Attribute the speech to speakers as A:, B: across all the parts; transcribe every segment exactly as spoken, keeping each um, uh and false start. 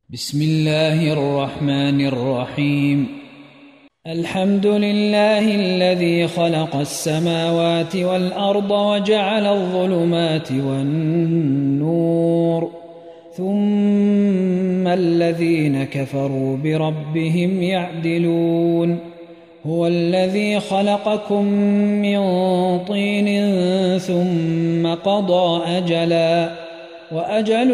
A: بسم الله الرحمن الرحيم. الحمد لله الذي خلق السماوات والأرض وجعل الظلمات والنور، ثم الذين كفروا بربهم يعدلون. هو الذي خلقكم من طين ثم قضى أجلا وأجل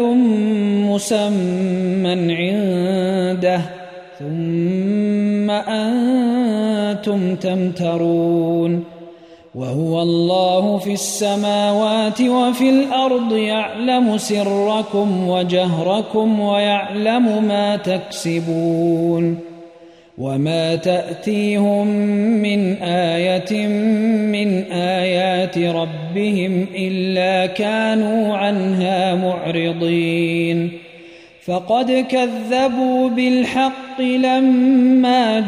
A: مسمى عنده ثم أنتم تمترون. وهو الله في السماوات وفي الأرض يعلم سركم وجهركم ويعلم ما تكسبون. وما تأتيهم من آية من آيات ربهم إلا كانوا عنها معرضين. فقد كذبوا بالحق لما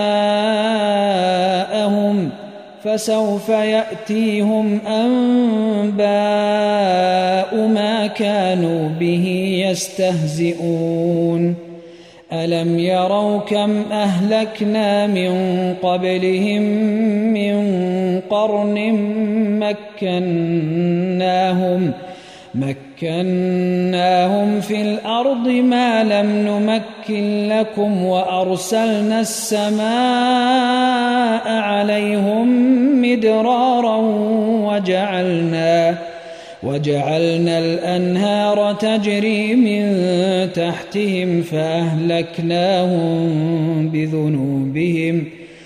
A: جاءهم، فسوف يأتيهم أنباء ما كانوا به يستهزئون. ألم يروا كم أهلكنا من قبلهم من قرن مكناهم مكناهم في الأرض ما لم نمكن لكم، وأرسلنا السماء عليهم مدرارا وجعلنا وجعلنا الأنهار تجري من تحتهم فأهلكناهم بذنوبهم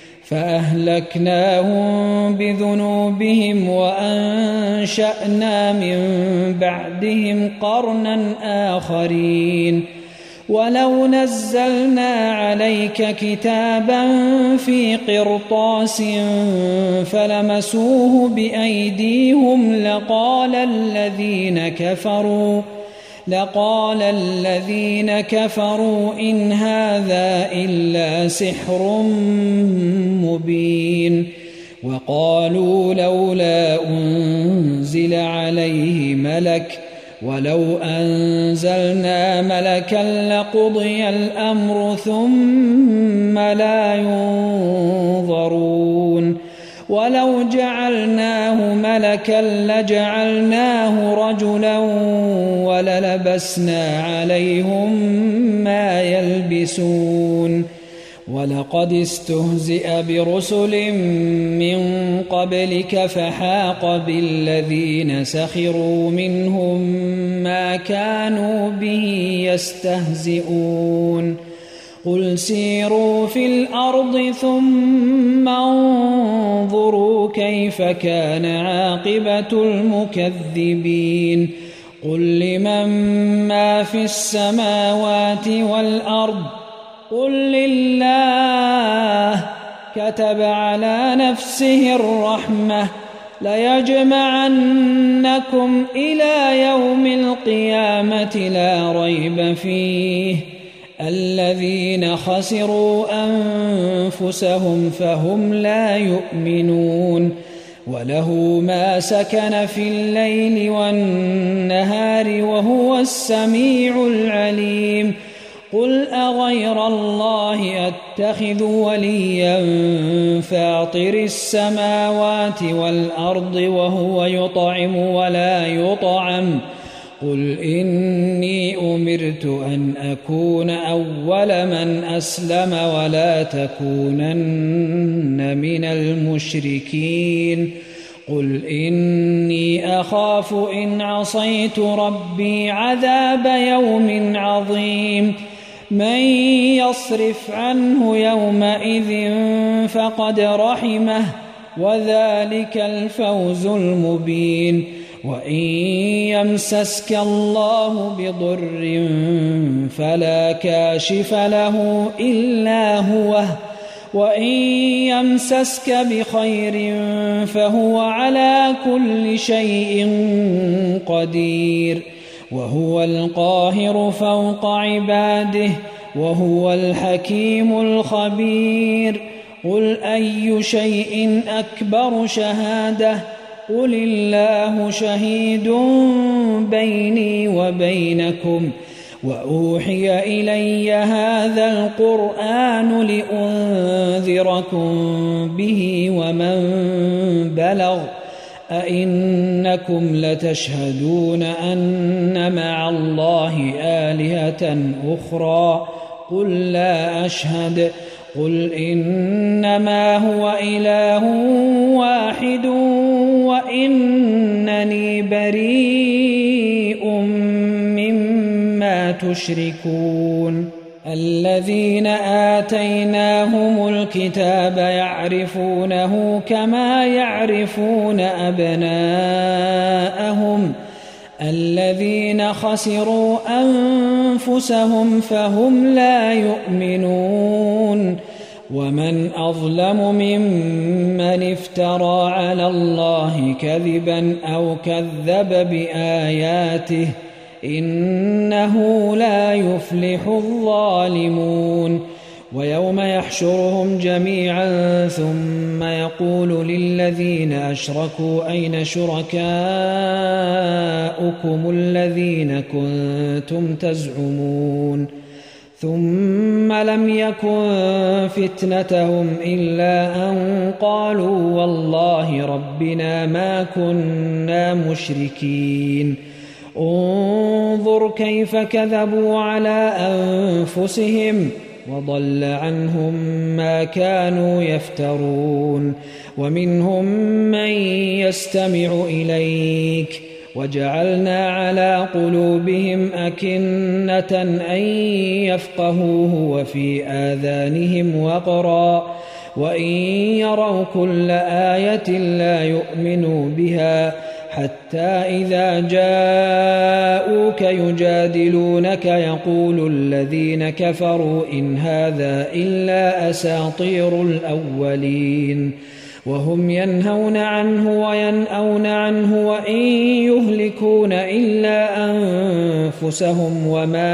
A: فأهلكناهم بذنوبهم وأنشأنا من بعدهم قرنا آخرين. ولو نزلنا عليك كتابا في قرطاس فلمسوه بأيديهم لقال الذين كفروا لقال الذين كفروا إن هذا إلا سحر مبين. وقالوا لولا أنزل عليه ملك ولو أنزلنا ملكا لقضي الأمر ثم لا ينظرون. ولو جعلناه ملكا لجعلناه رجلا وللبسنا عليهم ما يلبسون. ولقد استهزئ برسل من قبلك فحاق بالذين سخروا منهم ما كانوا به يستهزئون. قل سيروا في الأرض ثم انظروا كيف كان عاقبة المكذبين. قل لمن ما في السماوات والأرض قل لله كتب على نفسه الرحمة ليجمعنكم إلى يوم القيامة لا ريب فيه. الذين خسروا أنفسهم فهم لا يؤمنون. وله ما سكن في الليل والنهار وهو السميع العليم. قل أغير الله أتخذ وليا فاطر السماوات والأرض وهو يطعم ولا يطعم. قل إني أمرت أن أكون أول من أسلم ولا تكونن من المشركين. قل إني أخاف إن عصيت ربي عذاب يوم عظيم. من يصرف عنه يومئذ فقد رحمه وذلك الفوز المبين. وإن يمسسك الله بضر فلا كاشف له إلا هو، وإن يمسسك بخير فهو على كل شيء قدير. وهو القاهر فوق عباده وهو الحكيم الخبير. قل أي شيء أكبر شهادة قل الله شهيد بيني وبينكم وأوحي إلي هذا القرآن لأنذركم به ومن بلغ أئنكم لتشهدون أن مع الله آلهة أخرى قل لا أشهد قل إنما هو إله واحد وإنني بريء مما تشركون الذين آتيناهم الكتاب يعرفونه كما يعرفون أبناءهم الذين خسروا أنفسهم فهم لا يؤمنون ومن أظلم ممن افترى على الله كذبا أو كذب بآياته إنه لا يفلح الظالمون ويوم يحشرهم جميعا ثم يقول للذين أشركوا أين شركاؤكم الذين كنتم تزعمون ثم لم يكن فتنتهم إلا أن قالوا والله ربنا ما كنا مشركين انظر كيف كذبوا على أنفسهم وضل عنهم ما كانوا يفترون ومنهم من يستمع إليك وجعلنا على قلوبهم أكنة أن يفقهوه وفي آذانهم وقرا وإن يروا كل آية لا يؤمنوا بها حتى إذا جاءوك يجادلونك يقول الذين كفروا إن هذا إلا أساطير الأولين وهم ينهون عنه وينأون عنه وإن يهلكون إلا أنفسهم وما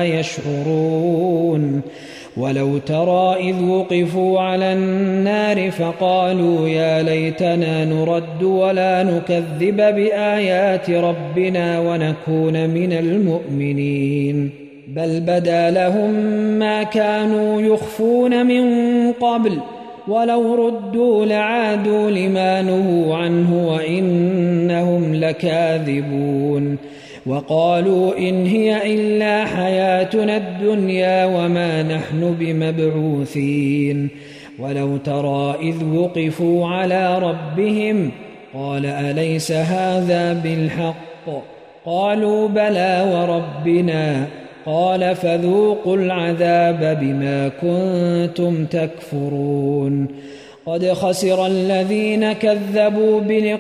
A: يشعرون ولو ترى إذ وقفوا على النار فقالوا يا ليتنا نرد ولا نكذب بآيات ربنا ونكون من المؤمنين بل بدا لهم ما كانوا يخفون من قبل ولو ردوا لعادوا لما نهوا عنه وإنهم لكاذبون وقالوا إن هي إلا حياتنا الدنيا وما نحن بمبعوثين ولو ترى إذ وقفوا على ربهم قال أليس هذا بالحق قالوا بلى وربنا قال فذوقوا العذاب بما كنتم تكفرون قد خسر الذين كذبوا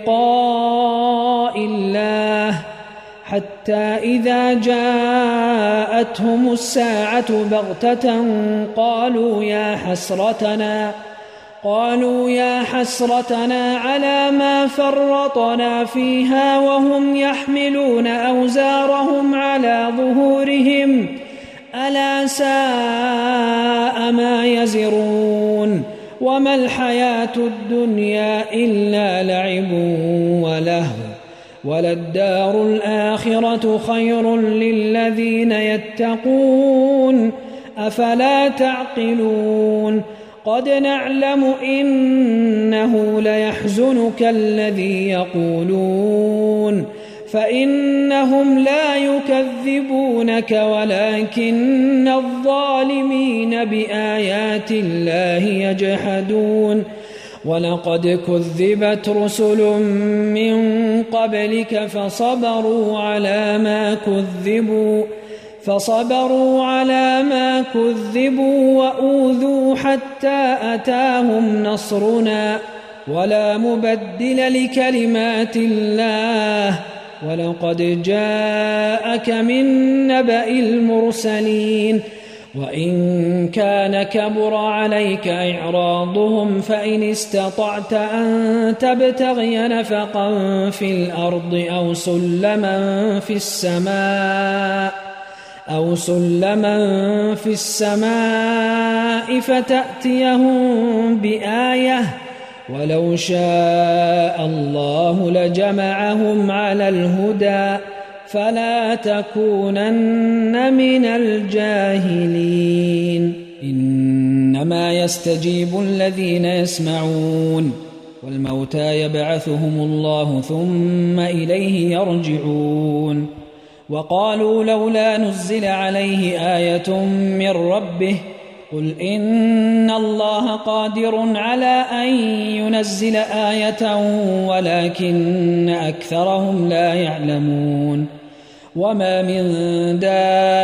A: بلقاء الله حتى إذا جاءتهم الساعة بغتة قالوا يا حسرتنا قالوا يا حسرتنا على ما فرطنا فيها وهم يحملون أوزارهم على ظهورهم ألا ساء ما يزرون وما الحياة الدنيا إلا لعب ولهو وللدار الآخرة خير للذين يتقون أفلا تعقلون قد نعلم إنه ليحزنك الذي يقولون فإنهم لا يكذبونك ولكن الظالمين بآيات الله يجحدون ولقد كذبت رسل من قبلك فصبروا على ما كذبوا فصبروا على ما كذبوا وأوذوا حتى أتاهم نصرنا ولا مبدل لكلمات الله ولقد جاءك من نبأ المرسلين وإن كان كبر عليك إعراضهم فإن استطعت أن تبتغي نفقا في الأرض أو سلما في السماء أو سلما في السماء فتأتيهم بآية ولو شاء الله لجمعهم على الهدى فلا تكونن من الجاهلين إنما يستجيب الذين يسمعون والموتى يبعثهم الله ثم إليه يرجعون وقالوا لولا نزل عليه آية من ربه قل إن الله قادر على أن ينزل آية ولكن أكثرهم لا يعلمون وما من دابة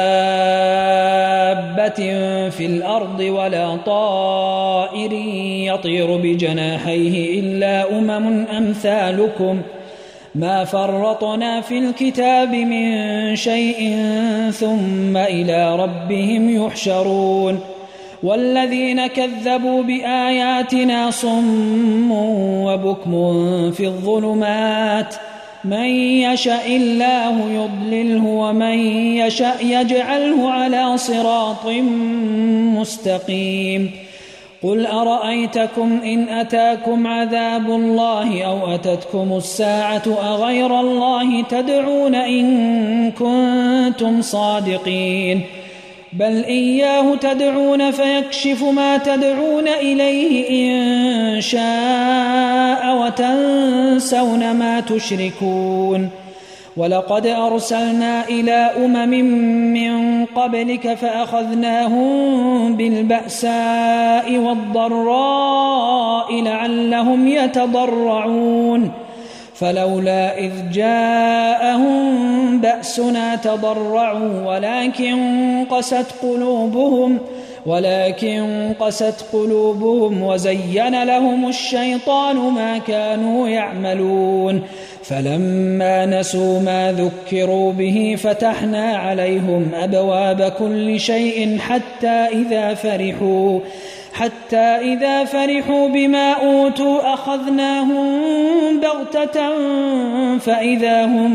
A: في الأرض ولا طائر يطير بجناحيه إلا أمم أمثالكم ما فرطنا في الكتاب من شيء ثم إلى ربهم يحشرون والذين كذبوا بآياتنا صم وبكم في الظلمات من يشاء الله يضلله ومن يشاء يجعله على صراط مستقيم قل أرأيتكم إن أتاكم عذاب الله أو أتتكم الساعة أغير الله تدعون إن كنتم صادقين بل إياه تدعون فيكشف ما تدعون إليه إن شاء وتنسون ما تشركون ولقد أرسلنا إلى أمم من قبلك فأخذناهم بالبأساء والضراء لعلهم يتضرعون فلولا إذ جاءهم بأسنا تضرعوا ولكن قست قلوبهم ولكن قست قلوبهم وزين لهم الشيطان ما كانوا يعملون فلما نسوا ما ذكروا به فتحنا عليهم أبواب كل شيء حتى إذا فرحوا حتى إذا فرحوا بما أوتوا أخذناهم بغتة فإذا هم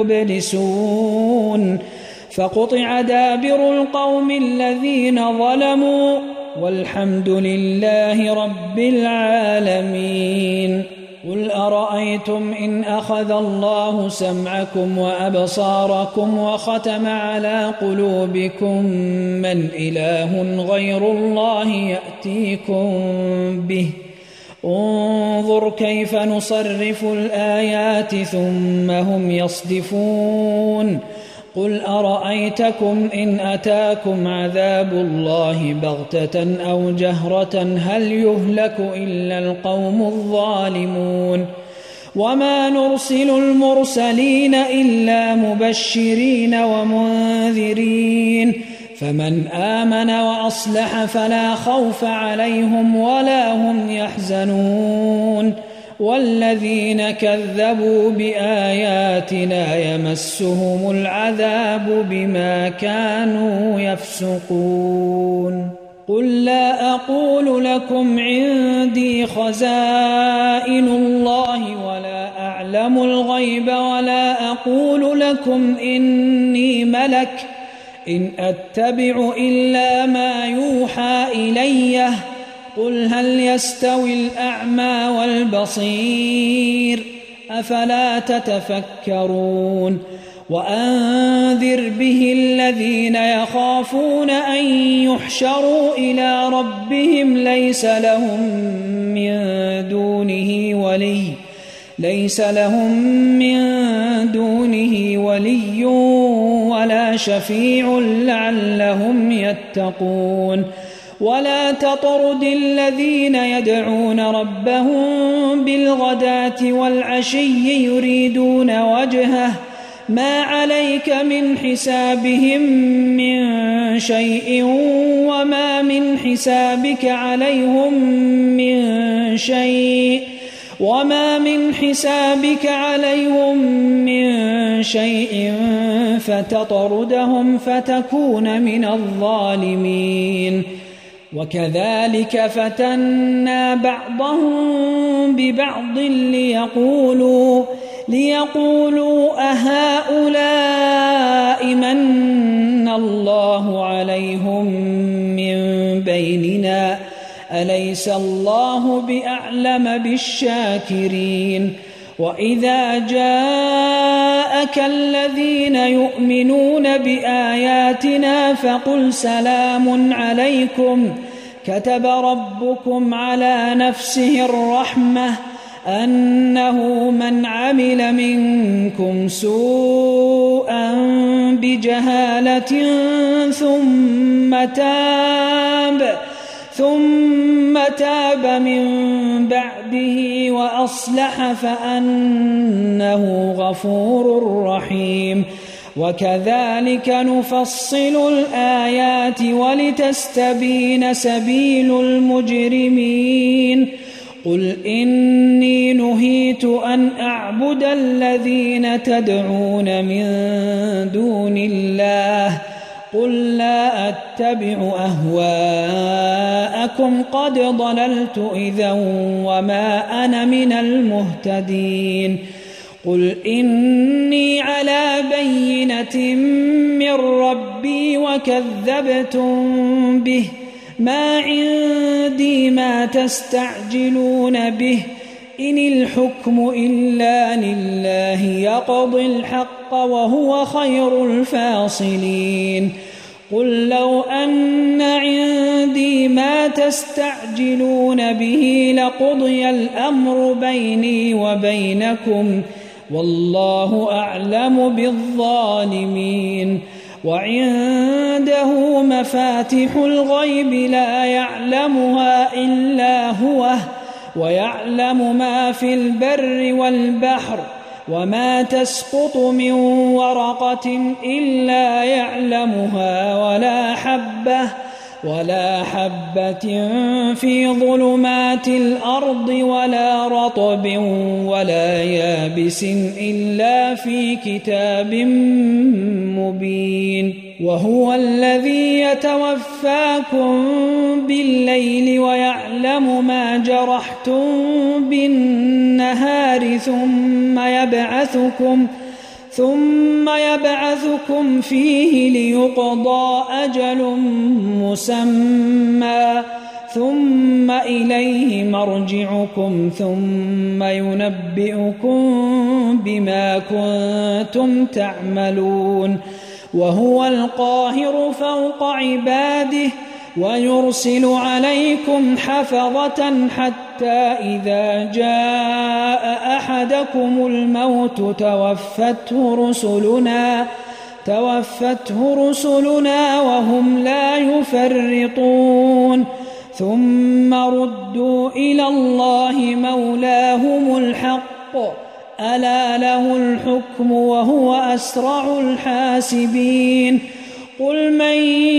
A: مبلسون فقطع دابر القوم الذين ظلموا والحمد لله رب العالمين قل أرأيتم إن أخذ الله سمعكم وأبصاركم وختم على قلوبكم من إله غير الله يأتيكم به انظر كيف نصرف الآيات ثم هم يصدفون قل أرأيتكم إن أتاكم عذاب الله بغتة أو جهرة هل يهلك إلا القوم الظالمون وما نرسل المرسلين إلا مبشرين ومنذرين فمن آمن وأصلح فلا خوف عليهم ولا هم يحزنون والذين كذبوا بآياتنا يمسهم العذاب بما كانوا يفسقون قل لا أقول لكم عندي خزائن الله ولا أعلم الغيب ولا أقول لكم إني ملك إن أتبع إلا ما يوحى إلي قل هل يستوي الأعمى والبصير أفلا تتفكرون وأنذر به الذين يخافون أن يحشروا إلى ربهم ليس لهم من دونه ولي ليس لهم من دونه ولي ولا شفيع لعلهم يتقون ولا تطرد الذين يدعون ربهم بالغداة والعشي يريدون وجهه ما عليك من حسابهم من شيء وما من حسابك عليهم من شيء وما من حسابك عليهم من شيء فتطردهم فتكون من الظالمين وكذلك فتنا بعضهم ببعض ليقولوا ليقولوا أهؤلاء من الله عليهم من بيننا أليس الله بأعلم بالشاكرين وإذا جاءك الذين يؤمنون بآياتنا فقل سلام عليكم كتب ربكم على نفسه الرحمة أنه من عمل منكم سوءا بجهالة ثم تاب ثم تاب من بعده وأصلح فأنه غفور رحيم. وكذلك نفصل الآيات ولتستبين سبيل المجرمين. قل إني نهيت أن أعبد الذين تدعون من دون الله قل لا أتبع أهواءكم قد ضللت إذا وما أنا من المهتدين. قل إني على بينة من ربي وكذبتم به ما عندي ما تستعجلون به إن الحكم إلا لله يقضي الحق وهو خير الفاصلين. قل لو أن عندي ما تستعجلون به لقضي الأمر بيني وبينكم والله أعلم بالظالمين. وعنده مفاتح الغيب لا يعلمها إلا هو ويعلم ما في البر والبحر وما تسقط من ورقة إلا يعلمها ولا حبة ولا حبة في ظلمات الأرض ولا رطب ولا يابس إلا في كتاب مبين. وهو الذي يتوفاكم بالليل ويعلم ما جرحتم بالنهار ثم يبعثكم ثم يبعثكم فيه ليقضى أجل مسمى ثم إليه مرجعكم ثم ينبئكم بما كنتم تعملون. وهو القاهر فوق عباده ويرسل عليكم حفظة حتى إذا جاء أحدكم الموت توفته رسلنا توفته رسلنا وهم لا يفرطون ثم ردوا إلى الله مولاهم الحق ألا له الحكم وهو أسرع الحاسبين. قل من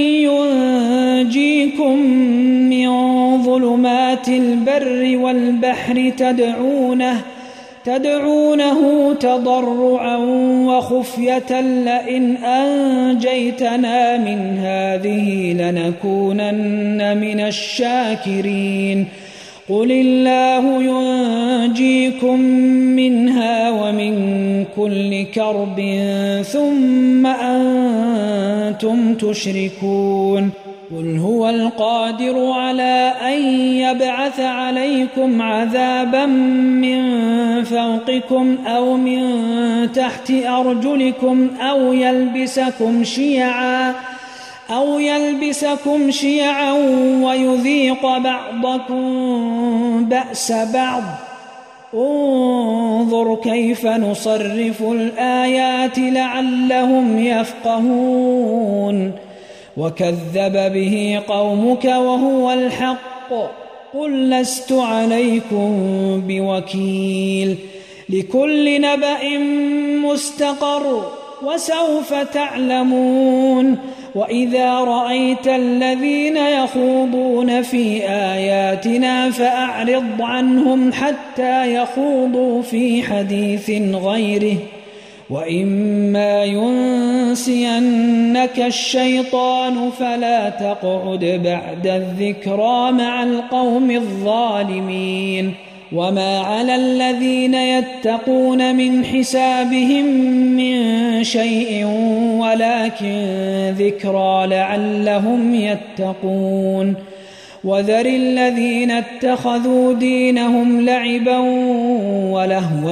A: ينجيكم من ظلمات البر والبحر تدعونه تدعونه تضرعا وخفية لئن أنجيتنا من هذه لنكونن من الشاكرين. قل الله ينجيكم منها ومن كل كرب ثم أنتم تشركون. قل هو القادر على أن يبعث عليكم عذابا من فوقكم أو من تحت أرجلكم أو يلبسكم شيعا أو يلبسكم شيعا ويذيق بعضكم بأس بعض. انظر كيف نصرف الآيات لعلهم يفقهون. وكذب به قومك وهو الحق قل لست عليكم بوكيل. لكل نبأ مستقر وسوف تعلمون. وإذا رأيت الذين يخوضون في آياتنا فأعرض عنهم حتى يخوضوا في حديث غيره وإما ينسينك الشيطان فلا تقعد بعد الذكرى مع القوم الظالمين. وما على الذين يتقون من حسابهم من شيء ولكن ذكرى لعلهم يتقون. وذر الذين اتخذوا دينهم لعبا ولهوا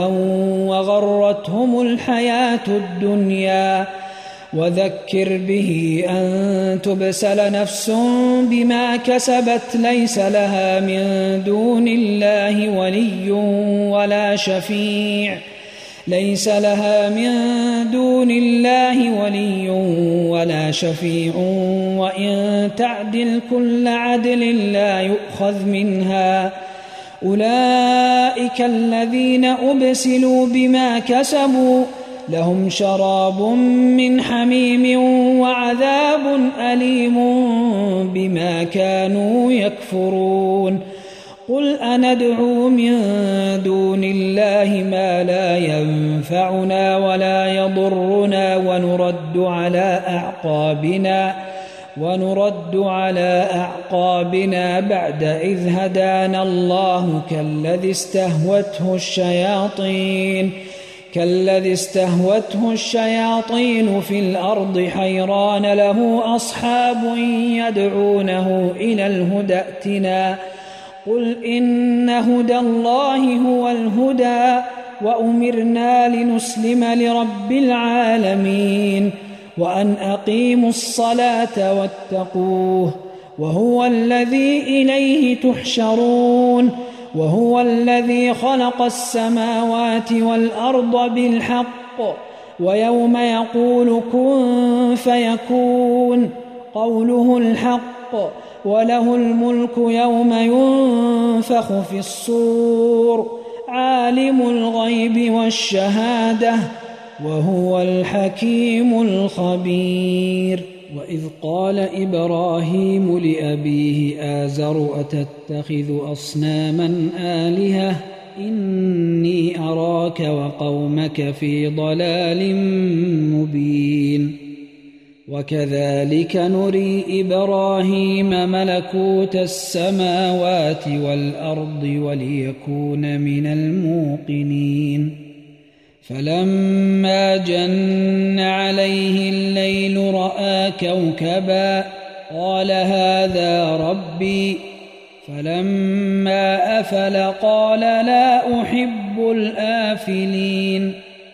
A: وغرتهم الحياة الدنيا وذكر به أن تبسل نفس بما كسبت ليس لها من دون الله ولي ولا شفيع ليس لها من دون الله ولي ولا شفيع وإن تعدل كل عدل لا يؤخذ منها أولئك الذين أبسلوا بما كسبوا لهم شراب من حميم وعذاب أليم بما كانوا يكفرون قل أندعو من دون الله ما لا ينفعنا ولا يضرنا ونرد على أعقابنا ونرد على أعقابنا بعد إذ هدانا الله كالذي استهوته الشياطين كالذي استهوته الشياطين في الأرض حيران له أصحاب يدعونه إلى الهدى ائتنا قل إن هدى الله هو الهدى وأمرنا لنسلم لرب العالمين وأن أقيموا الصلاة واتقوه وهو الذي إليه تحشرون وهو الذي خلق السماوات والأرض بالحق ويوم يقول كن فيكون قوله الحق وله الملك يوم ينفخ في الصور عالم الغيب والشهادة وهو الحكيم الخبير وإذ قال إبراهيم لأبيه آزر أتتخذ أصناما آلهة إني أراك وقومك في ضلال مبين وكذلك نري إبراهيم ملكوت السماوات والأرض وليكون من الموقنين فلما جن عليه الليل رأى كوكبا قال هذا ربي فلما أفل قال لا أحب الآفلين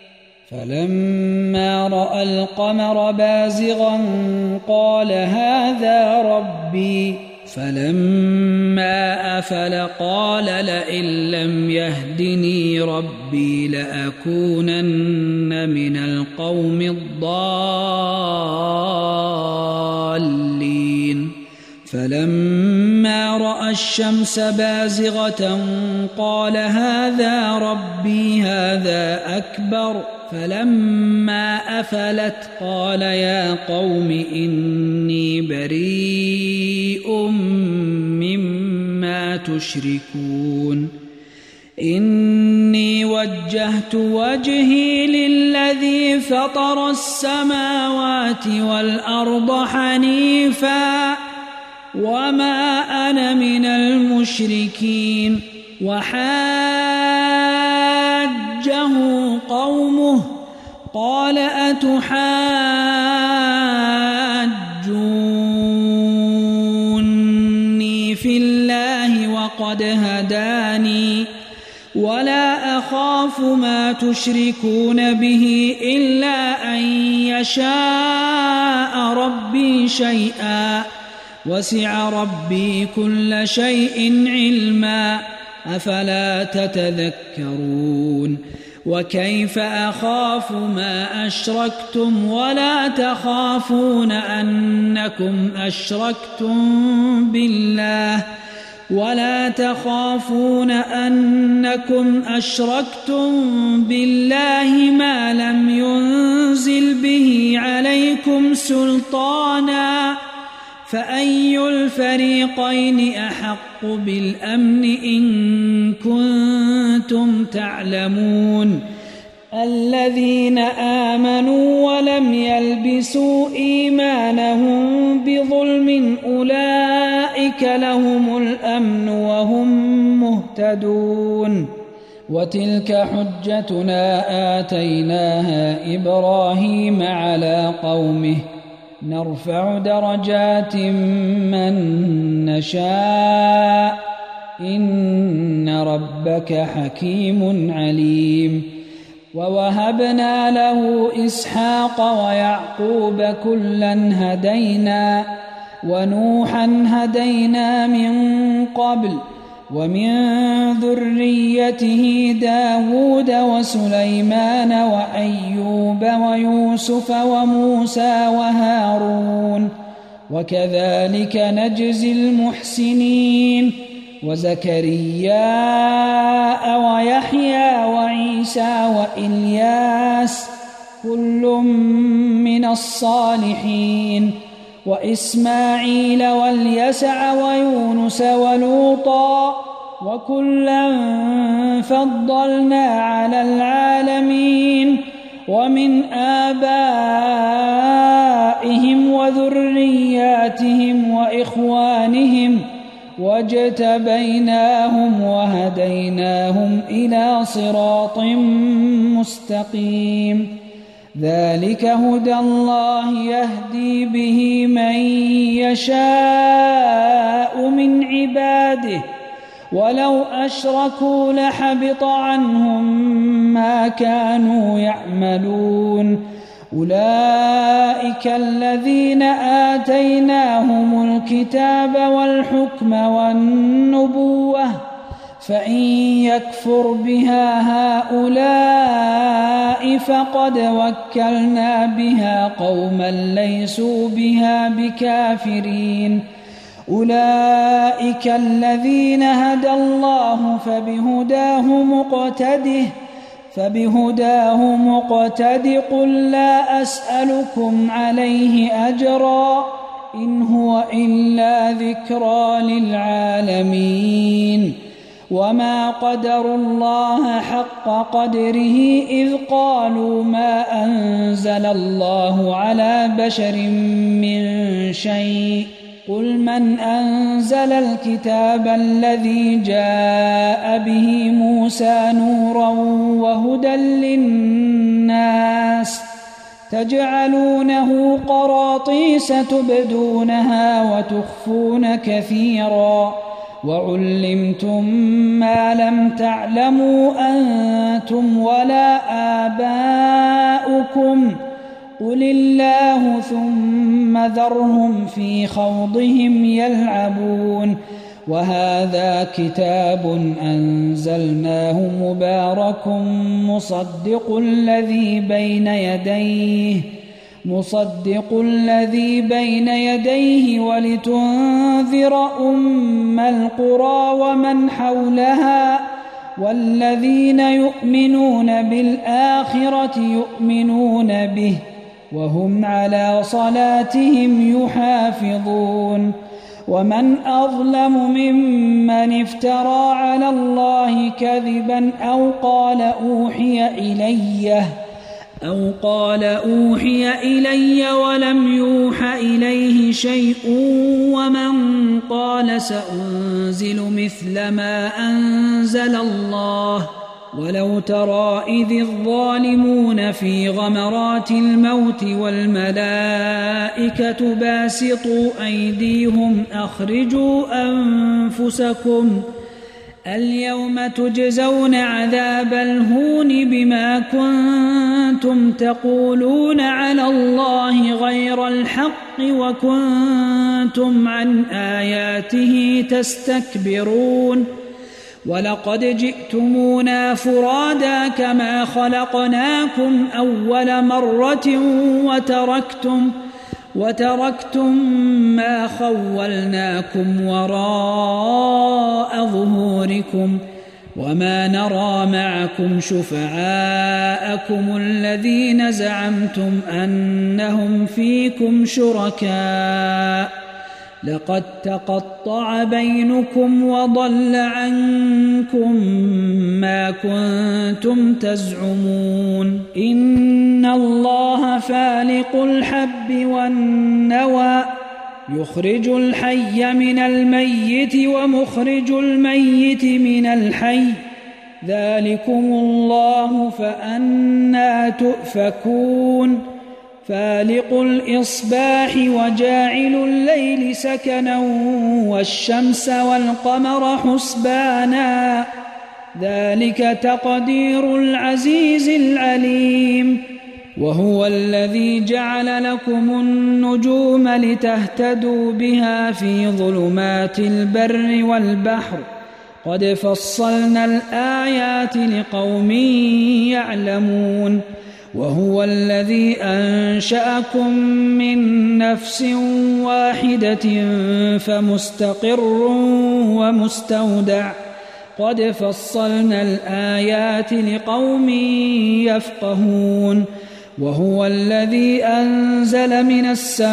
A: فلما رأى القمر بازغا قال هذا ربي فلما أفل قال لئن لم يهدني ربي لأكونن من القوم الضالين فلما رأى الشمس بازغة قال هذا ربي هذا أكبر فلما أفلت قال يا قوم إني بريء مما تشركون إني وجهت وجهي للذي فطر السماوات والأرض حنيفا وما أنا من المشركين وحاجه قومه قال أتحاجوني في الله وقد هداني ولا أخاف ما تشركون به إلا أن يشاء ربي شيئا وسع ربي كل شيء علما أفلا تتذكرون وكيف أخاف ما أشركتم ولا تخافون أنكم أشركتم بالله ولا تخافون أنكم أشركتم بالله ما لم ينزل به عليكم سلطانا فأي الفريقين أحق بالأمن إن كنتم تعلمون الذين آمنوا ولم يلبسوا إيمانهم بظلم أولئك لهم الأمن وهم مهتدون وتلك حجتنا آتيناها إبراهيم على قومه نرفع درجات من نشاء إن ربك حكيم عليم ووهبنا له إسحاق ويعقوب كلا هدينا ونوحا هدينا من قبل ومن ذريته داود وسليمان وأيوب ويوسف وموسى وهارون وكذلك نجزي المحسنين وزكريا ويحيى وعيسى وإلياس كل من الصالحين وإسماعيل واليسع ويونس ولوطا وكلا فضلنا على العالمين ومن آبائهم وذرياتهم وإخوانهم واجتبيناهم وهديناهم إلى صراط مستقيم ذلك هدى الله يهدي به من يشاء من عباده ولو أشركوا لحبط عنهم ما كانوا يعملون أولئك الذين آتيناهم الكتاب والحكم والنبوة فإن يكفر بها هؤلاء فقد وكلنا بها قوما ليسوا بها بكافرين أولئك الذين هدى الله فبهداه مقتده فبهداه مقتد قل لا أسألكم عليه أجرا إن هو إلا ذكرى للعالمين وما قدروا الله حق قدره إذ قالوا ما أنزل الله على بشر من شيء قل من أنزل الكتاب الذي جاء به موسى نورا وهدى للناس تجعلونه قراطيس تبدونها وتخفون كثيرا وعلمتم ما لم تعلموا أنتم ولا آباؤكم قل الله ثم ذرهم في خوضهم يلعبون وهذا كتاب أنزلناه مبارك مصدق الذي بين يديه مصدق الذي بين يديه ولتنذر أم القرى ومن حولها والذين يؤمنون بالآخرة يؤمنون به وهم على صلاتهم يحافظون ومن أظلم ممن افترى على الله كذبا أو قال أوحي إليه أو قال أوحي إلي ولم يوح إليه شيء ومن قال سأنزل مثل ما أنزل الله ولو ترى إذ الظالمون في غمرات الموت والملائكة باسطوا أيديهم أخرجوا أنفسكم اليوم تجزون عذاب الهون بما كنتم تقولون على الله غير الحق وكنتم عن آياته تستكبرون ولقد جئتمونا فرادا كما خلقناكم أول مرة وتركتم وتركتم ما خولناكم وراء ظهوركم وما نرى معكم شفعاءكم الذين زعمتم أنهم فيكم شركاء لقد تقطع بينكم وضل عنكم ما كنتم تزعمون إن الله فالق الحب والنوى يخرج الحي من الميت ومخرج الميت من الحي ذلكم الله فأنى تؤفكون فالق الإصباح وجاعل الليل سكنا والشمس والقمر حسبانا ذلك تقدير العزيز العليم وهو الذي جعل لكم النجوم لتهتدوا بها في ظلمات البر والبحر قد فصلنا الآيات لقوم يعلمون وهو الذي أنشأكم من نفس واحدة فمستقر ومستودع قد فصلنا الآيات لقوم يفقهون وهو الذي أنزل من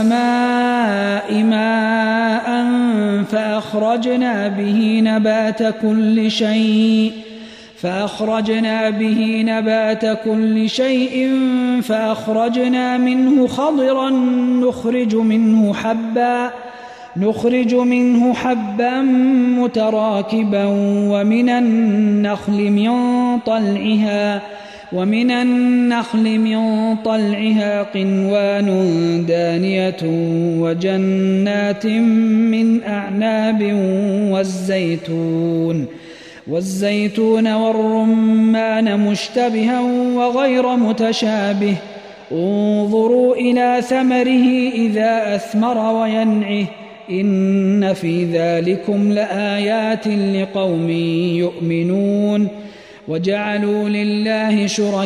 A: السماء ماء فأخرجنا به نبات كل شيء فأخرجنا به نبات كل شيء فأخرجنا منه خضرا نخرج منه حبا نخرج منه حبا متراكبا ومن النخل من طلعها ومن النخل من طلعها قنوان دانية وجنات من أعناب والزيتون والزيتون والرمان مشتبها وغير متشابه انظروا إلى ثمره إذا أثمر وينعه إن في ذلكم لآيات لقوم يؤمنون وجعلوا لله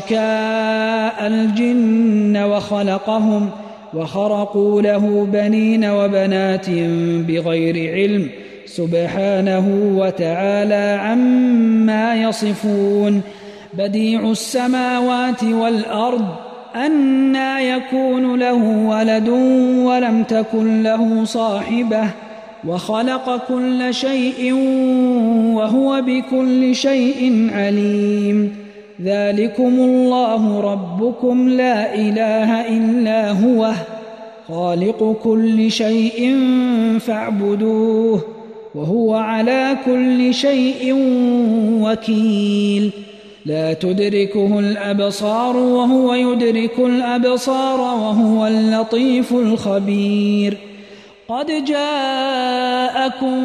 A: شركاء الجن وخلقهم وخرقوا له بنين وبنات بغير علم سبحانه وتعالى عما يصفون بديع السماوات والأرض أنى يكون له ولد ولم تكن له صاحبة وخلق كل شيء وهو بكل شيء عليم ذلكم الله ربكم لا إله إلا هو خالق كل شيء فاعبدوه وهو على كل شيء وكيل لا تدركه الأبصار وهو يدرك الأبصار وهو اللطيف الخبير قد جاءكم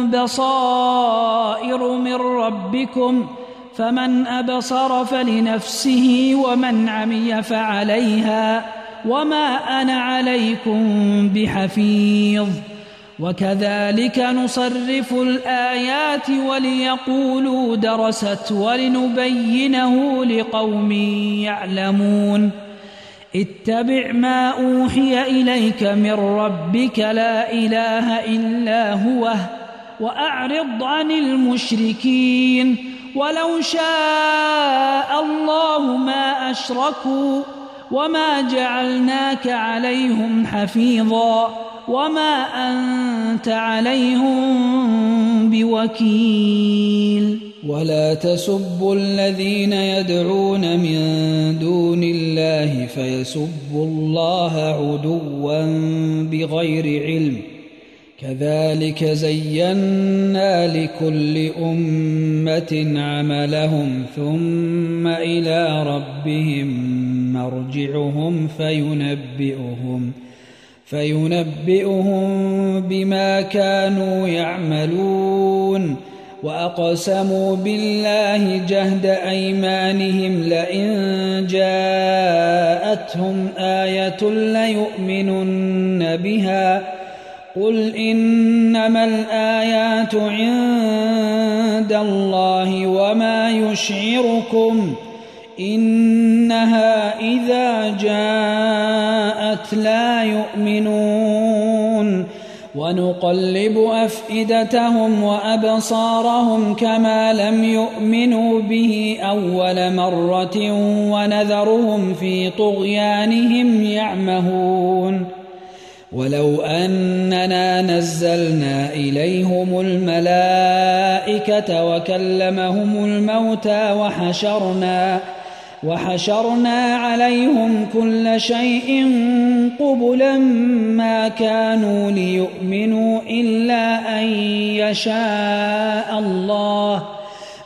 A: بصائر من ربكم فمن أبصر فلنفسه ومن عمي فعليها وما أنا عليكم بحفيظ وكذلك نصرف الآيات وليقولوا درست ولنبينه لقوم يعلمون اتبع ما أوحي إليك من ربك لا إله إلا هو وأعرض عن المشركين ولو شاء الله ما أشركوا وما جعلناك عليهم حفيظا وما أنت عليهم بوكيل ولا تسبوا الذين يدعون من دون الله فيسبوا الله عدوا بغير علم كذلك زينا لكل أمة عملهم ثم إلى ربهم مرجعهم فينبئهم فينبئهم بما كانوا يعملون وأقسموا بالله جهد أيمانهم لئن جاءتهم آية ليؤمنن بها قل إنما الآيات عند الله وما يشعركم إنها إذا جاءت لا يؤمنون ونقلب أفئدتهم وأبصارهم كما لم يؤمنوا به أول مرة ونذرهم في طغيانهم يعمهون ولو أننا نزلنا إليهم الملائكة وكلمهم الموتى وحشرنا وحشرنا عليهم كل شيء قبلا ما كانوا ليؤمنوا إلا أن يشاء الله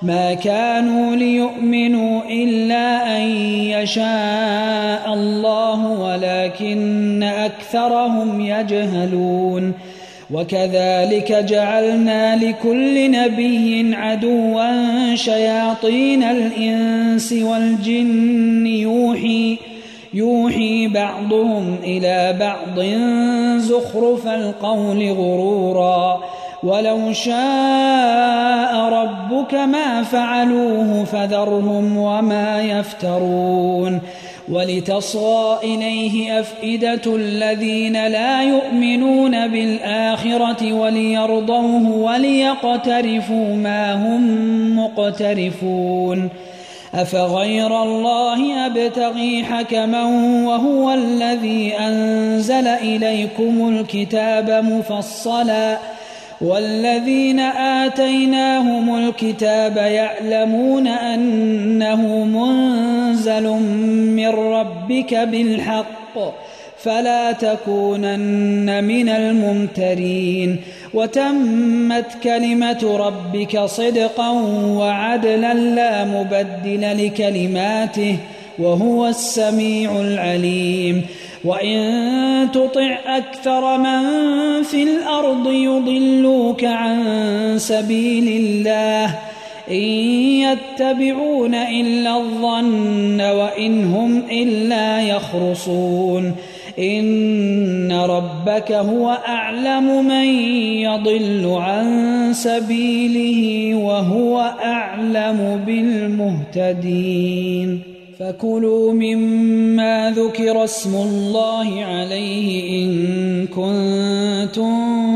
A: ما كانوا ليؤمنوا إلا أن يشاء الله ولكن أكثرهم يجهلون وكذلك جعلنا لكل نبي عدوا شياطين الإنس والجن يوحي يوحي بعضهم إلى بعض زخرف القول غرورا ولو شاء ربك ما فعلوه فذرهم وما يفترون ولتصغى إليه أفئدة الذين لا يؤمنون بالآخرة وليرضوه وليقترفوا ما هم مقترفون أفغير الله أبتغي حكما وهو الذي أنزل إليكم الكتاب مفصلا والذين آتيناهم الكتاب يعلمون أنه منزل من ربك بالحق فلا تكونن من الممترين وتمت كلمة ربك صدقا وعدلا لا مبدل لكلماته وهو السميع العليم وإن تطع أكثر من في الأرض يضلوك عن سبيل الله إن يتبعون إلا الظن وإن هم إلا يخرصون إن ربك هو أعلم من يضل عن سبيله وهو أعلم بالمهتدين فكلوا مما ذكر اسم الله عليه إن كنتم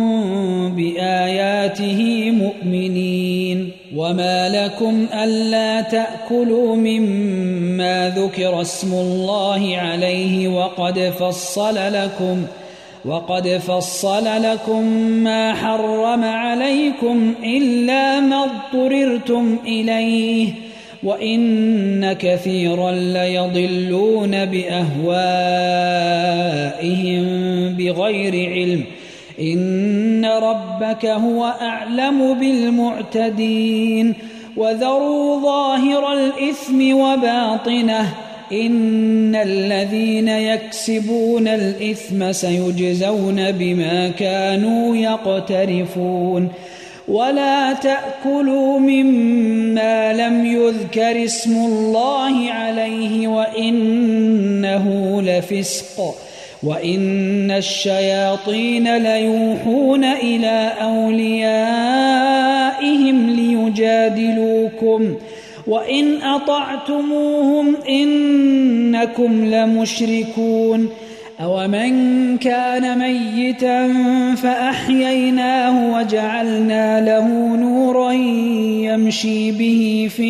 A: بآياته مؤمنين وما لكم ألا تأكلوا مما ذكر اسم الله عليه وقد فصل لكم وقد فصل لكم ما حرم عليكم إلا ما اضطررتم إليه وإن كثيرا ليضلون بأهوائهم بغير علم إن ربك هو أعلم بالمعتدين وذروا ظاهر الإثم وباطنه إن الذين يكسبون الإثم سيجزون بما كانوا يقترفون ولا تأكلوا مما لم يذكر اسم الله عليه وإنه لفسق وإن الشياطين ليوحون إلى أوليائهم ليجادلوكم وإن أطعتموهم إنكم لمشركون أومن كان ميتا فأحييناه وجعلنا له نورا يمشي به في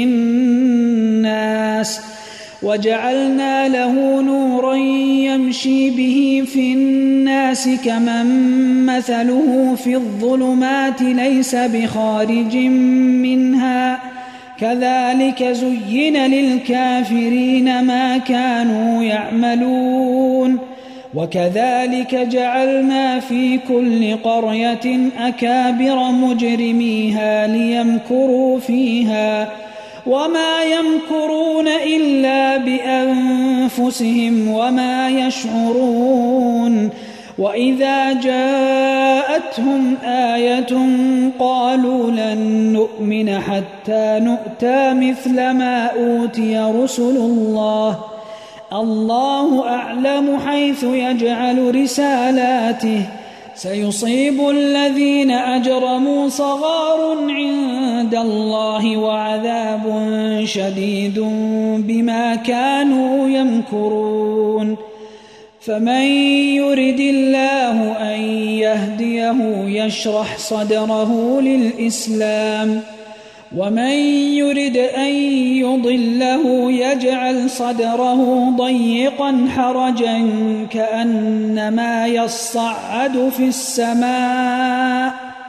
A: الناس وجعلنا له نورا يمشي به في الناس كمن مثله في الظلمات ليس بخارج منها كذلك زين للكافرين ما كانوا يعملون وكذلك جعلنا في كل قرية أكابر مجرميها ليمكروا فيها وما يمكرون إلا بأنفسهم وما يشعرون وإذا جاءتهم آية قالوا لن نؤمن حتى نؤتى مثل ما أوتي رسل الله الله أعلم حيث يجعل رسالاته سيصيب الذين أجرموا صغار عند الله وعذاب شديد بما كانوا يمكرون فمن يرد الله أن يهديه يشرح صدره للإسلام ومن يرد أن يضله يجعل صدره ضيقا حرجا كأنما يصعد في السماء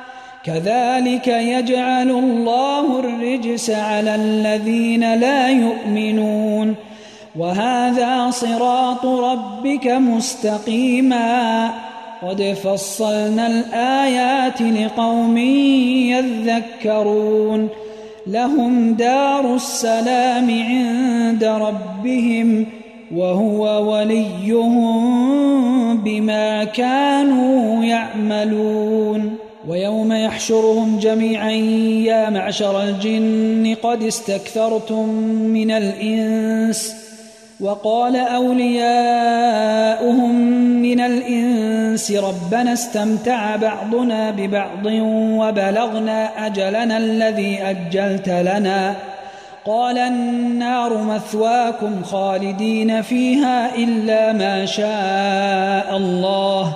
A: كذلك يجعل الله الرجس على الذين لا يؤمنون وهذا صراط ربك مستقيما قد فصلنا الآيات لقوم يذكرون لهم دار السلام عند ربهم وهو وليهم بما كانوا يعملون ويوم يحشرهم جميعا يا معشر الجن قد استكثرتم من الإنس وقال أولياؤهم من الإنس ربنا استمتع بعضنا ببعض وبلغنا أجلنا الذي أجلت لنا قال النار مثواكم خالدين فيها إلا ما شاء الله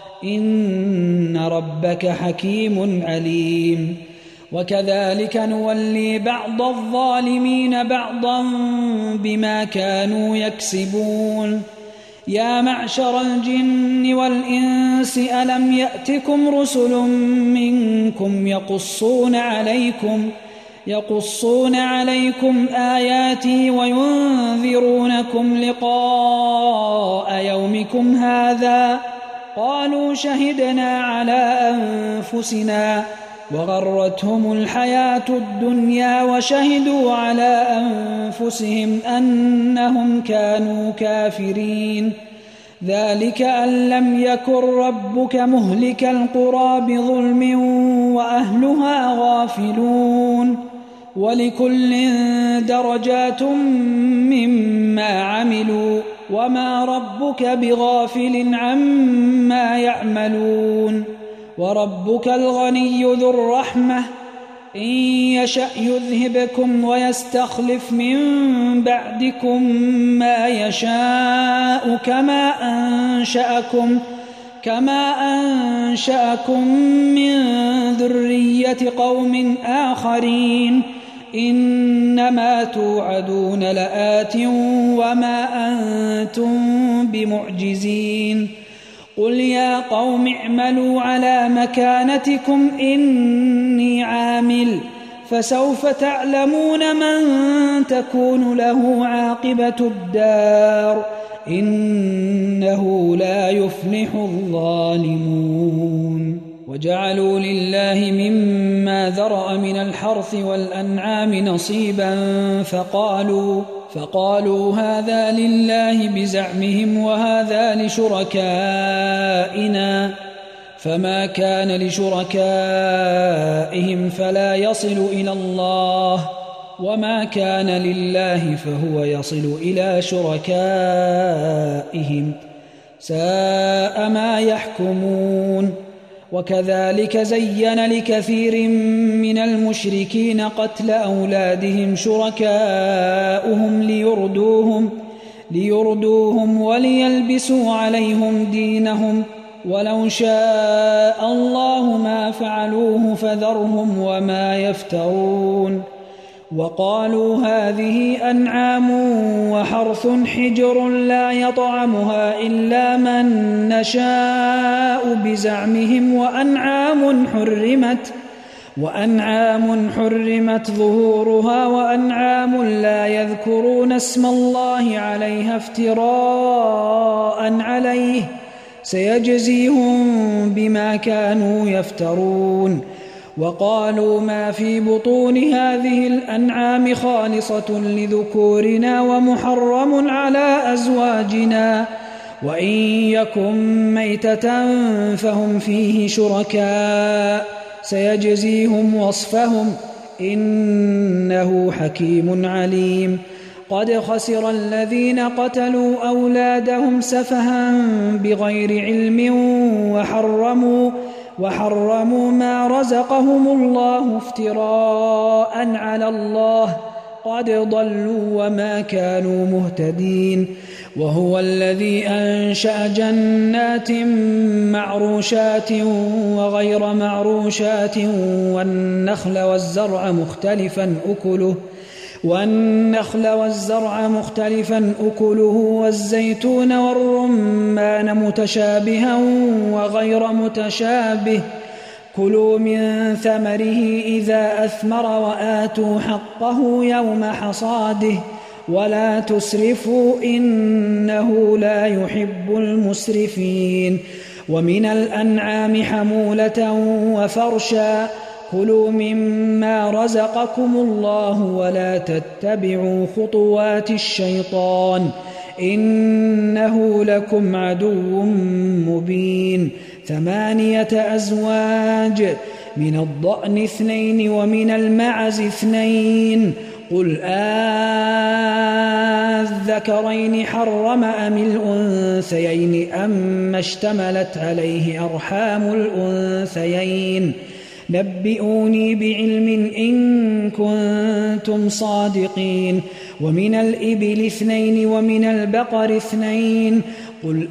A: إن ربك حكيم عليم وكذلك نولي بعض الظالمين بعضا بما كانوا يكسبون يا معشر الجن والإنس ألم يأتكم رسل منكم يقصون عليكم يقصون عليكم آياتي وينذرونكم لقاء يومكم هذا قالوا شهدنا على أنفسنا وغرتهم الحياة الدنيا وشهدوا على أنفسهم أنهم كانوا كافرين ذلك أن لم يكن ربك مهلك القرى بظلم وأهلها غافلون ولكل درجات مما عملوا وما ربك بغافل عما يعملون وربك الغني ذو الرحمة إن يشأ يذهبكم ويستخلف من بعدكم ما يشاء كما أنشأكم كما أنشأكم من ذرية قوم آخرين إنما توعدون لآت وما أنتم بمعجزين قل يا قوم اعملوا على مكانتكم إني عامل فسوف تعلمون من تكون له عاقبة الدار إنه لا يفلح الظالمون وجعلوا لله مما ذرأ من الحرث والأنعام نصيبا فقالوا فقالوا هذا لله بزعمهم وهذا لشركائنا فما كان لشركائهم فلا يصل إلى الله وما كان لله فهو يصل إلى شركائهم ساء ما يحكمون وكذلك زين لكثير من المشركين قتل أولادهم شركاؤهم ليردوهم, ليردوهم وليلبسوا عليهم دينهم ولو شاء الله ما فعلوه فذرهم وما يفترون وقالوا هذه أنعام وحرث حجر لا يطعمها إلا من نشاء بزعمهم وأنعام حرمت وأنعام حرمت ظهورها وأنعام لا يذكرون اسم الله عليها افتراء عليه سيجزيهم بما كانوا يفترون وقالوا ما في بطون هذه الأنعام خالصة لذكورنا ومحرم على أزواجنا وإن يكن ميتة فهم فيه شركاء سيجزيهم وصفهم إنه حكيم عليم قد خسر الذين قتلوا أولادهم سفها بغير علم وحرموا وحرموا ما رزقهم الله افتراء على الله قد ضلوا وما كانوا مهتدين وهو الذي أنشأ جنات معروشات وغير معروشات والنخل والزرع مختلفا أكله والنخل والزرع مختلفا أكله والزيتون والرمان متشابها وغير متشابه كلوا من ثمره إذا أثمر وآتوا حقه يوم حصاده ولا تسرفوا إنه لا يحب المسرفين ومن الأنعام حمولة وفرشا كلوا مما رزقكم الله ولا تتبعوا خطوات الشيطان إنه لكم عدو مبين. ثمانية أزواج، من الضأن اثنين ومن المعز اثنين، قل آذكرين حرم أم الأنثيين أما اشتملت عليه أرحام الأنثيين نبئوني بعلم إن كنتم صادقين. ومن الإبل اثنين ومن البقر اثنين، قل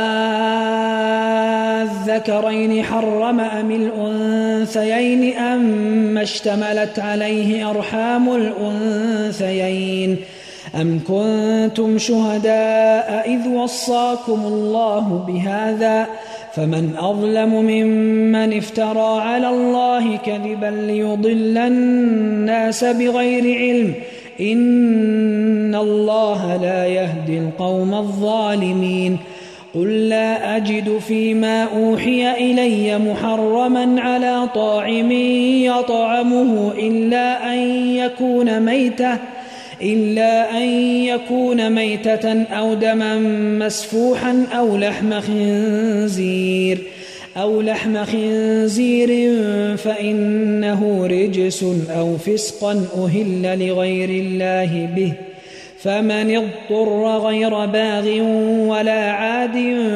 A: آذكرين حرم أم الأنثيين أما اشتملت عليه أرحام الأنثيين أم كنتم شهداء إذ وصاكم الله بهذا فمن أظلم ممن افترى على الله كذبا ليضل الناس بغير علم إن الله لا يهدي القوم الظالمين. قل لا أجد فيما أوحي إلي محرما على طاعم يطعمه إلا أن يكون ميتة إلا أن يكون ميتة أو دما مسفوحا أو لحم خنزير أو لحم خنزير فإنه رجس أو فسقا أهل لغير الله به فمن اضطر غير باغ ولا عاد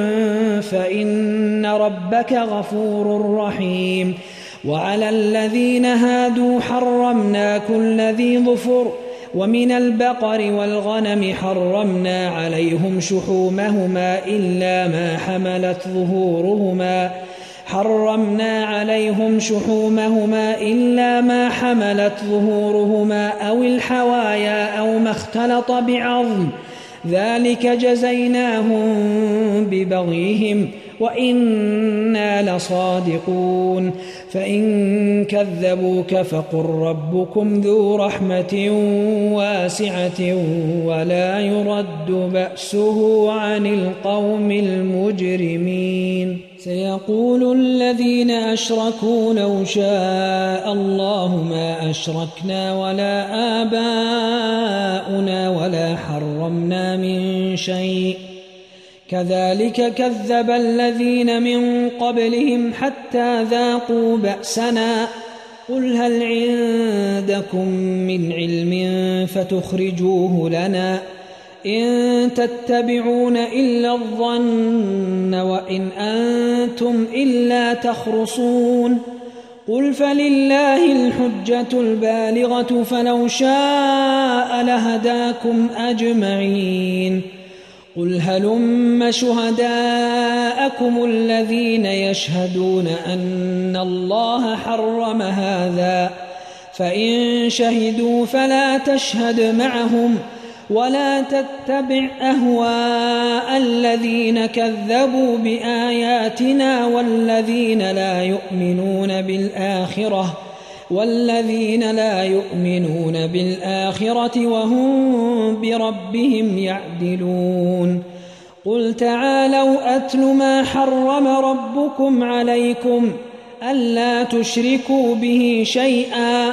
A: فإن ربك غفور رحيم. وعلى الذين هادوا حرمنا كل ذي ظفر ومن البقر والغنم حرمنا عليهم شحومهما إلا ما حملت ظهورهما حرمنا عليهم شحومهما إلا ما حملت ظهورهما أو الحوايا أو ما اختلط بعظم ذلك جزيناهم ببغيهم وإنا لصادقون. فإن كذبوك فقل ربكم ذو رحمة واسعة ولا يرد بأسه عن القوم المجرمين. سيقول الذين أشركوا لو شاء الله ما أشركنا ولا آباؤنا ولا حرمنا من شيء كذلك كذب الذين من قبلهم حتى ذاقوا بأسنا قل هل عندكم من علم فتخرجوه لنا إن تتبعون إلا الظن وإن أنتم إلا تخرصون. قل فلله الحجة البالغة فلو شاء لهداكم أجمعين. قل هلم شهداءكم الذين يشهدون أن الله حرم هذا فإن شهدوا فلا تشهد معهم ولا تتبع أهواء الذين كذبوا بآياتنا والذين لا يؤمنون بالآخرة والذين لا يؤمنون بالآخرة وهم بربهم يعدلون. قل تعالوا أتل ما حرم ربكم عليكم ألا تشركوا به شيئا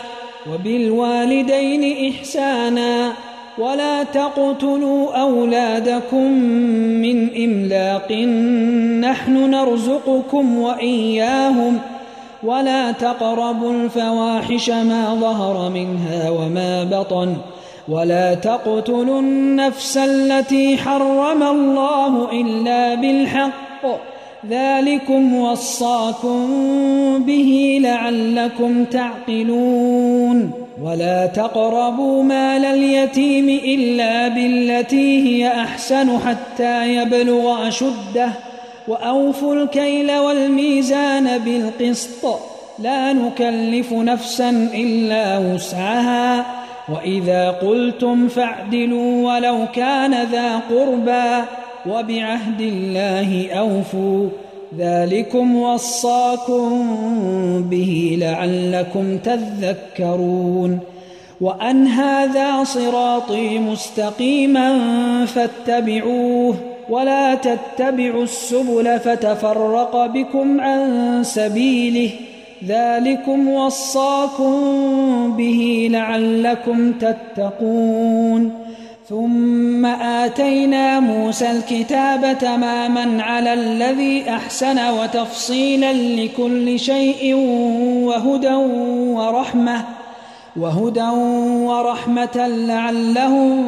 A: وبالوالدين إحسانا ولا تقتلوا أولادكم من إملاق نحن نرزقكم وإياهم ولا تقربوا الفواحش ما ظهر منها وما بطن ولا تقتلوا النفس التي حرم الله إلا بالحق ذلكم وصاكم به لعلكم تعقلون. ولا تقربوا مال اليتيم إلا بالتي هي أحسن حتى يبلغ أشده وأوفوا الكيل والميزان بالقسط لا نكلف نفسا إلا وسعها وإذا قلتم فاعدلوا ولو كان ذا قربى وبعهد الله أوفوا ذلكم وصاكم به لعلكم تذكرون. وأن هذا صراطي مستقيما فاتبعوه ولا تتبعوا السبل فتفرق بكم عن سبيله ذلكم وصاكم به لعلكم تتقون ثم آتينا موسى الكتاب تماما على الذي أحسن وتفصيلا لكل شيء وهدى ورحمة وهدى ورحمة لعلهم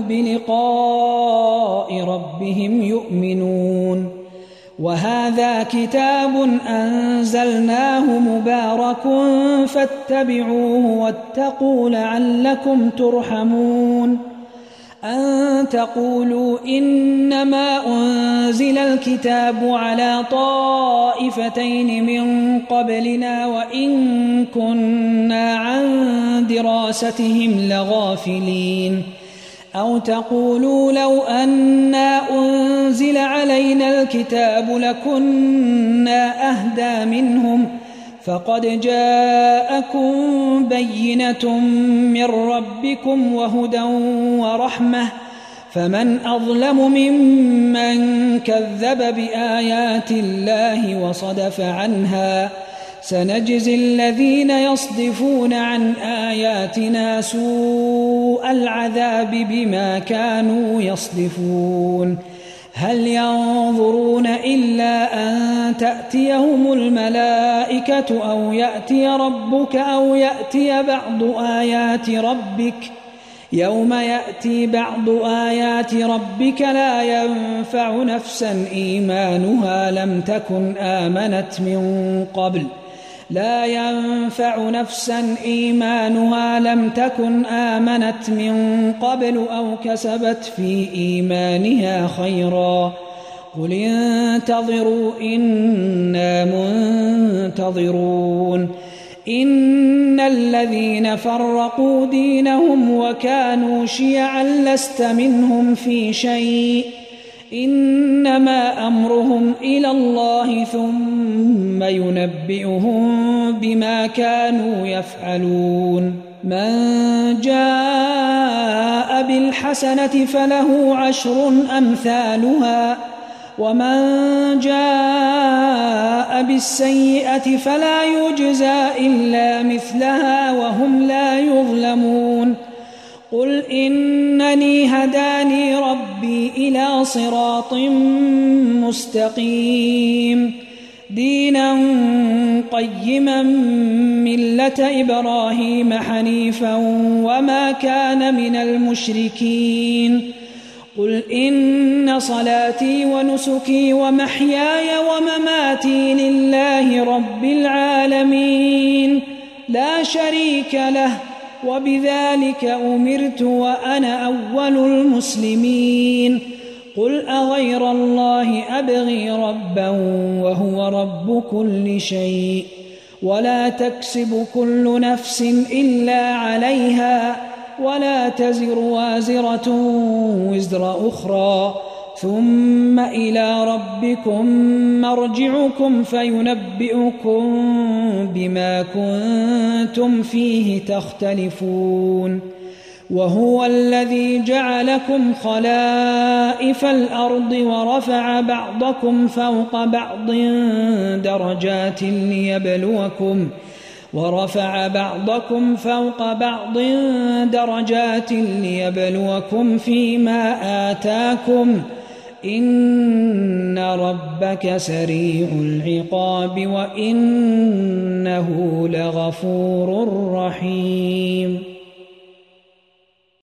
A: بلقاء ربهم يؤمنون وهذا كتاب أنزلناه مبارك فاتبعوه واتقوا لعلكم ترحمون أن تقولوا إنما أنزل الكتاب على طائفتين من قبلنا وإن كنا عن دراستهم لغافلين أو تقولوا لو أنا أنزل علينا الكتاب لكنا أهدى منهم فقد جاءكم بينة من ربكم وهدى ورحمة فمن أظلم ممن كذب بآيات الله وصدف عنها سنجزي الذين يصدفون عن آياتنا سوء العذاب بما كانوا يصدفون هل ينظرون إلا أن تأتيهم الملائكة أو يأتي ربك أو يأتي بعض آيات ربك يوم يأتي بعض آيات ربك لا ينفع نفسا إيمانها لم تكن آمنت من قبل لا ينفع نفسا إيمانها لم تكن آمنت من قبل أو كسبت في إيمانها خيرا قل انتظروا إنا منتظرون إن الذين فرقوا دينهم وكانوا شيعا لست منهم في شيء إنما أمرهم إلى الله ثم ينبئهم بما كانوا يفعلون من جاء بالحسنة فله عشر أمثالها ومن جاء بالسيئة فلا يجزى إلا مثلها وهم لا يظلمون قل إنني هداني ربي إلى صراط مستقيم دينا قيما ملة إبراهيم حنيفا وما كان من المشركين قل إن صلاتي ونسكي ومحياي ومماتي لله رب العالمين لا شريك له وبذلك أمرت وأنا أول المسلمين قل أغير الله أبغي ربا وهو رب كل شيء ولا تكسب كل نفس إلا عليها ولا تزر وازرة وزر أخرى ثم إلى ربكم مرجعكم فينبئكم بما كنتم فيه تختلفون وهو الذي جعلكم خلائف الأرض ورفع بعضكم فوق بعض درجات ليبلوكم ورفع بعضكم فوق بعض درجات ليبلوكم فيما آتاكم إن ربك سريع العقاب وإنه لغفور رحيم